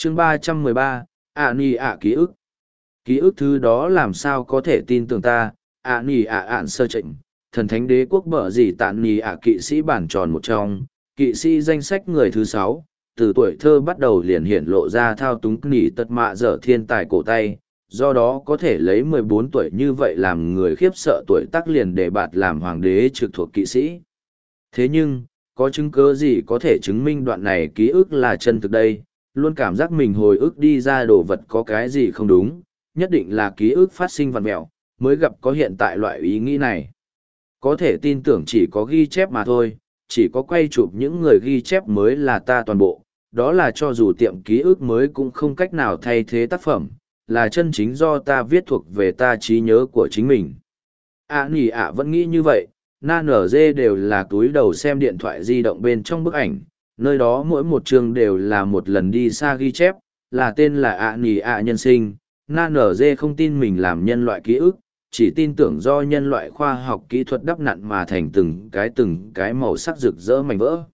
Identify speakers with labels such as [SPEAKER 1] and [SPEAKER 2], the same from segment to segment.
[SPEAKER 1] chương 313, nì ạ ký ức. Ký ức thứ đó làm sao có thể tin tưởng ta, nì ạ ạn sơ trịnh, thần thánh đế quốc bở gì tạn nì ạ kỵ sĩ bản tròn một trong, kỵ sĩ danh sách người thứ 6, từ tuổi thơ bắt đầu liền hiển lộ ra thao túng nỉ tật mạ dở thiên tài cổ tay, do đó có thể lấy 14 tuổi như vậy làm người khiếp sợ tuổi tác liền để bạt làm hoàng đế trực thuộc kỵ sĩ. Thế nhưng, có chứng cứ gì có thể chứng minh đoạn này ký ức là chân thực đây, luôn cảm giác mình hồi ức đi ra đồ vật có cái gì không đúng, nhất định là ký ức phát sinh vặn mẹo, mới gặp có hiện tại loại ý nghĩ này. Có thể tin tưởng chỉ có ghi chép mà thôi, chỉ có quay chụp những người ghi chép mới là ta toàn bộ, đó là cho dù tiệm ký ức mới cũng không cách nào thay thế tác phẩm, là chân chính do ta viết thuộc về ta trí nhớ của chính mình. Nỉ ạ vẫn nghĩ như vậy, nan ở dê đều là túi đầu xem điện thoại di động bên trong bức ảnh, nơi đó mỗi một chương đều là một lần đi xa ghi chép, là tên là nỉ ạ nhân sinh. Nan ở dê không tin mình làm nhân loại ký ức, chỉ tin tưởng do nhân loại khoa học kỹ thuật đắp nặn mà thành từng cái màu sắc rực rỡ mảnh vỡ.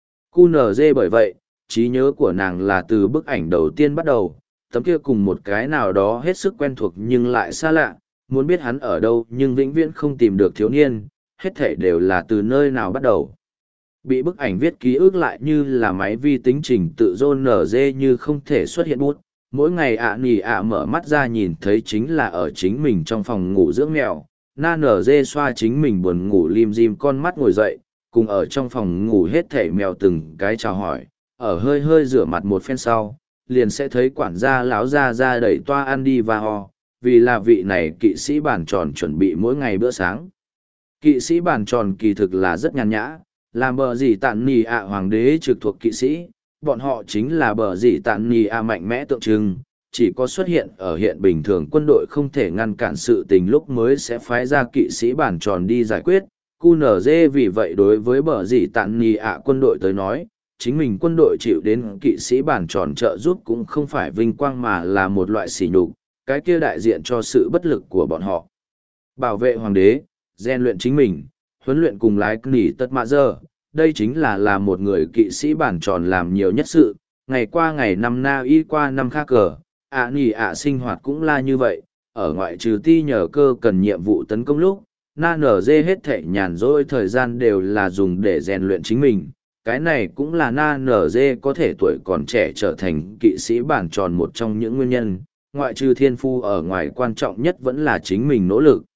[SPEAKER 1] QNZ bởi vậy, trí nhớ của nàng là từ bức ảnh đầu tiên bắt đầu, tấm kia cùng một cái nào đó hết sức quen thuộc nhưng lại xa lạ, muốn biết hắn ở đâu nhưng vĩnh viễn không tìm được thiếu niên, hết thể đều là từ nơi nào bắt đầu. Bị bức ảnh viết ký ức lại như là máy vi tính trình tự dôn nở dê như không thể xuất hiện bút. Mỗi ngày nỉ ạ mở mắt ra nhìn thấy chính là ở chính mình trong phòng ngủ dưỡng mèo, na nở dê xoa chính mình buồn ngủ lim dim con mắt ngồi dậy, cùng ở trong phòng ngủ hết thảy mèo từng cái chào hỏi, ở hơi hơi rửa mặt một phen sau, liền sẽ thấy quản gia láo ra đẩy toa ăn đi và ho, vì là vị này kỵ sĩ bàn tròn chuẩn bị mỗi ngày bữa sáng. Kỵ sĩ bàn tròn kỳ thực là rất nhàn nhã, làm bờ gì tạn nỉ ạ hoàng đế trực thuộc kỵ sĩ, bọn họ chính là bờ gì tạn nỉ ạ mạnh mẽ tượng trưng, chỉ có xuất hiện ở hiện bình thường quân đội không thể ngăn cản sự tình lúc mới sẽ phái ra kỵ sĩ bàn tròn đi giải quyết. QNZ vì vậy đối với bờ gì tạn nỉ ạ quân đội tới nói, chính mình quân đội chịu đến kỵ sĩ bàn tròn trợ giúp cũng không phải vinh quang mà là một loại sỉ nhục, cái kia đại diện cho sự bất lực của bọn họ. Bảo vệ hoàng đế, rèn luyện chính mình, huấn luyện cùng lái nỉ tất mạ giờ, đây chính là một người kỵ sĩ bàn tròn làm nhiều nhất sự, ngày qua ngày năm na y qua năm khác cờ, nỉ ạ sinh hoạt cũng là như vậy, ở ngoại trừ ti nhờ cơ cần nhiệm vụ tấn công lúc, na nở dê hết thệ nhàn rỗi thời gian đều là dùng để rèn luyện chính mình. Cái này cũng là na nở dê có thể tuổi còn trẻ trở thành kỵ sĩ bàn tròn một trong những nguyên nhân, ngoại trừ thiên phu ở ngoài quan trọng nhất vẫn là chính mình nỗ lực.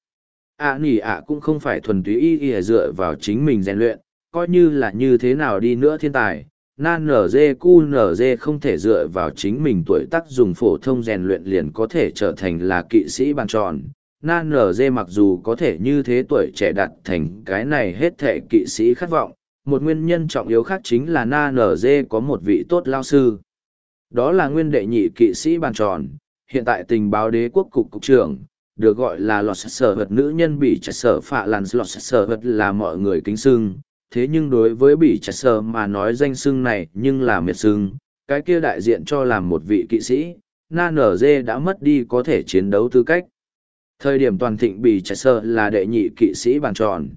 [SPEAKER 1] Nỉ ạ cũng không phải thuần túy y dựa vào chính mình rèn luyện, coi như là như thế nào đi nữa thiên tài, nan nở dê cu nở dê không thể dựa vào chính mình tuổi tác dùng phổ thông rèn luyện liền có thể trở thành là kỵ sĩ bàn tròn. Nan nở dê mặc dù có thể như thế tuổi trẻ đạt thành cái này hết thể kỵ sĩ khát vọng, một nguyên nhân trọng yếu khác chính là nan nở dê có một vị tốt lao sư. Đó là nguyên đệ nhị kỵ sĩ bàn tròn, hiện tại tình báo đế quốc cục cục trưởng, được gọi là lọt sở vật nữ nhân bị chặt sở phạ làn lọt sở vật là mọi người kính xưng. Thế nhưng đối với bị chặt sở mà nói danh xưng này nhưng là miệt xưng, cái kia đại diện cho làm một vị kỵ sĩ, na nở dê đã mất đi có thể chiến đấu tư cách. Thời điểm toàn thịnh bị chặt sở là đệ nhị kỵ sĩ bàn tròn,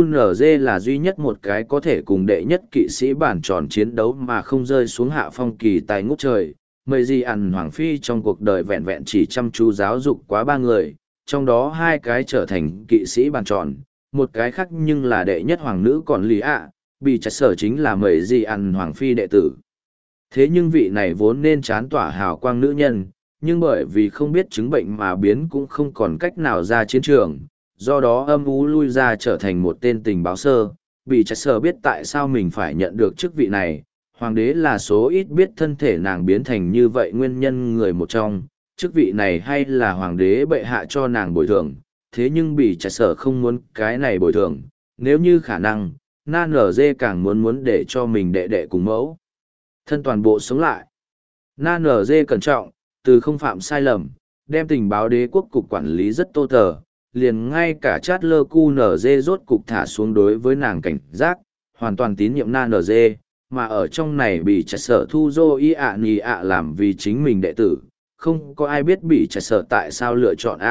[SPEAKER 1] QNZ là duy nhất một cái có thể cùng đệ nhất kỵ sĩ bàn tròn chiến đấu mà không rơi xuống hạ phong kỳ tài ngút trời. Mấy gì ẩn hoàng phi trong cuộc đời vẹn vẹn chỉ chăm chú giáo dục quá 3 người, trong đó 2 cái trở thành kỵ sĩ bàn tròn, một cái khác nhưng là đệ nhất hoàng nữ còn lý ạ, bị chặt sở chính là mấy gì ẩn hoàng phi đệ tử. Thế nhưng vị này vốn nên chán tỏa hào quang nữ nhân, nhưng bởi vì không biết chứng bệnh mà biến cũng không còn cách nào ra chiến trường, do đó âm ú lui ra trở thành một tên tình báo sơ, bị chặt sở biết tại sao mình phải nhận được chức vị này. Hoàng đế là số ít biết thân thể nàng biến thành như vậy nguyên nhân người một trong, chức vị này hay là hoàng đế bệ hạ cho nàng bồi thường, thế nhưng bị chặt sở không muốn cái này bồi thường, nếu như khả năng, na nở dê càng muốn để cho mình đệ đệ cùng mẫu. Thân toàn bộ sống lại. Na nở dê cẩn trọng, từ không phạm sai lầm, đem tình báo đế quốc cục quản lý rất tô tờ, liền ngay cả chát lơ cu nở dê rốt cục thả xuống đối với nàng cảnh giác, hoàn toàn tín nhiệm na nở dê, mà ở trong này bị chặt sở thu dô y ạ nì ạ làm vì chính mình đệ tử, không có ai biết bị chặt sở tại sao lựa chọn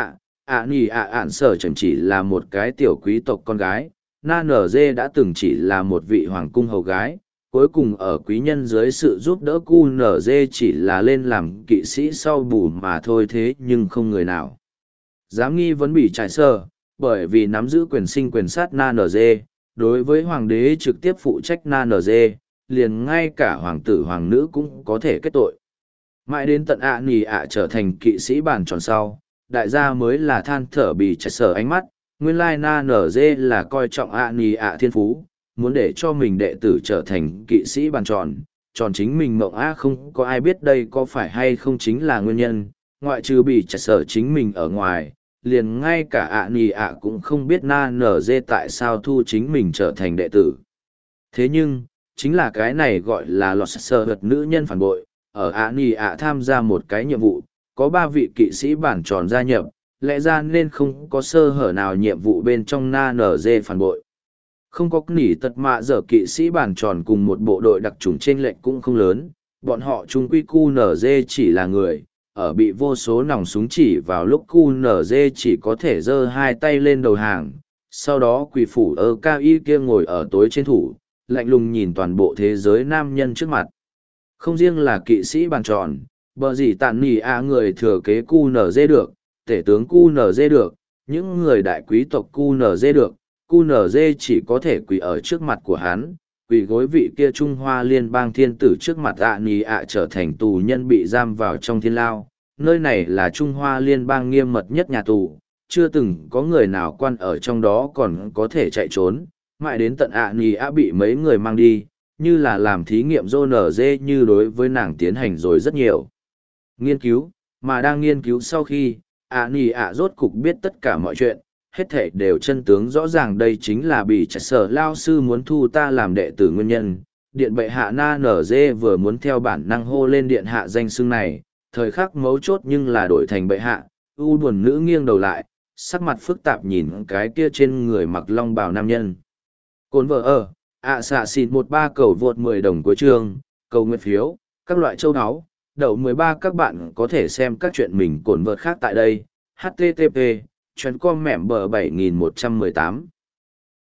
[SPEAKER 1] ạ nì ạ ạn sở chẳng chỉ là một cái tiểu quý tộc con gái, na nở dê đã từng chỉ là một vị hoàng cung hầu gái, cuối cùng ở quý nhân dưới sự giúp đỡ QNZ chỉ là lên làm kỵ sĩ sau bù mà thôi, thế nhưng không người nào dám nghi vấn bị trải sơ, bởi vì nắm giữ quyền sinh quyền sát NNZ, đối với hoàng đế trực tiếp phụ trách NNZ, liền ngay cả hoàng tử hoàng nữ cũng có thể kết tội. Mãi đến tận ạ nì ạ trở thành kỵ sĩ bàn tròn sau, đại gia mới là than thở bị trải sơ ánh mắt, nguyên lai NNZ là coi trọng ạ nì ạ thiên phú, muốn để cho mình đệ tử trở thành kỵ sĩ bàn tròn, tròn chính mình mộng á, không có ai biết đây có phải hay không chính là nguyên nhân, ngoại trừ bị trải sở chính mình ở ngoài, liền ngay cả ạ nì ạ cũng không biết NNZ tại sao thu chính mình trở thành đệ tử. Thế nhưng, chính là cái này gọi là lọt sơ hật nữ nhân phản bội, ở ạ nì ạ tham gia một cái nhiệm vụ, có 3 vị kỵ sĩ bản tròn gia nhập, lẽ ra nên không có sơ hở nào nhiệm vụ bên trong NNZ phản bội. Không có nỉ tật mạ dở kỵ sĩ bản tròn cùng một bộ đội đặc trùng trên lệnh cũng không lớn, bọn họ chung quy QNZ chỉ là người, ở bị vô số nòng súng chỉ vào lúc QNZ chỉ có thể giơ 2 tay lên đầu hàng, sau đó quỷ phủ ở cao y kia ngồi ở tối trên thủ, lạnh lùng nhìn toàn bộ thế giới nam nhân trước mặt. Không riêng là kỵ sĩ bàn tròn, bờ gì tàn nỉ a người thừa kế QNZ được, tể tướng QNZ được, những người đại quý tộc QNZ được, QNZ chỉ có thể quỳ ở trước mặt của hắn, quỳ gối vị kia Trung Hoa liên bang thiên tử trước mặt ạ nì ạ trở thành tù nhân bị giam vào trong thiên lao. Nơi này là Trung Hoa liên bang nghiêm mật nhất nhà tù, chưa từng có người nào quan ở trong đó còn có thể chạy trốn, mãi đến tận ạ nì ạ bị mấy người mang đi, như là làm thí nghiệm RNG như đối với nàng tiến hành rồi rất nhiều nghiên cứu, mà đang nghiên cứu sau khi, ạ nì ạ rốt cục biết tất cả mọi chuyện. Hết thể đều chân tướng rõ ràng, đây chính là bị trạch sở lao sư muốn thu ta làm đệ tử nguyên nhân. Điện bệ hạ na nở dê vừa muốn theo bản năng hô lên điện hạ danh xưng này, thời khắc mấu chốt nhưng là đổi thành bệ hạ, u buồn nữ nghiêng đầu lại, sắc mặt phức tạp nhìn cái kia trên người mặc long bào nam nhân. Cồn vợ ở, xạ xịn 13 cầu vượt 10 đồng cuối chương, cầu nguyện phiếu, các loại châu áo, đậu 13 các bạn có thể xem các chuyện mình cồn vợt khác tại đây, http chuyện com mẻm bờ 7118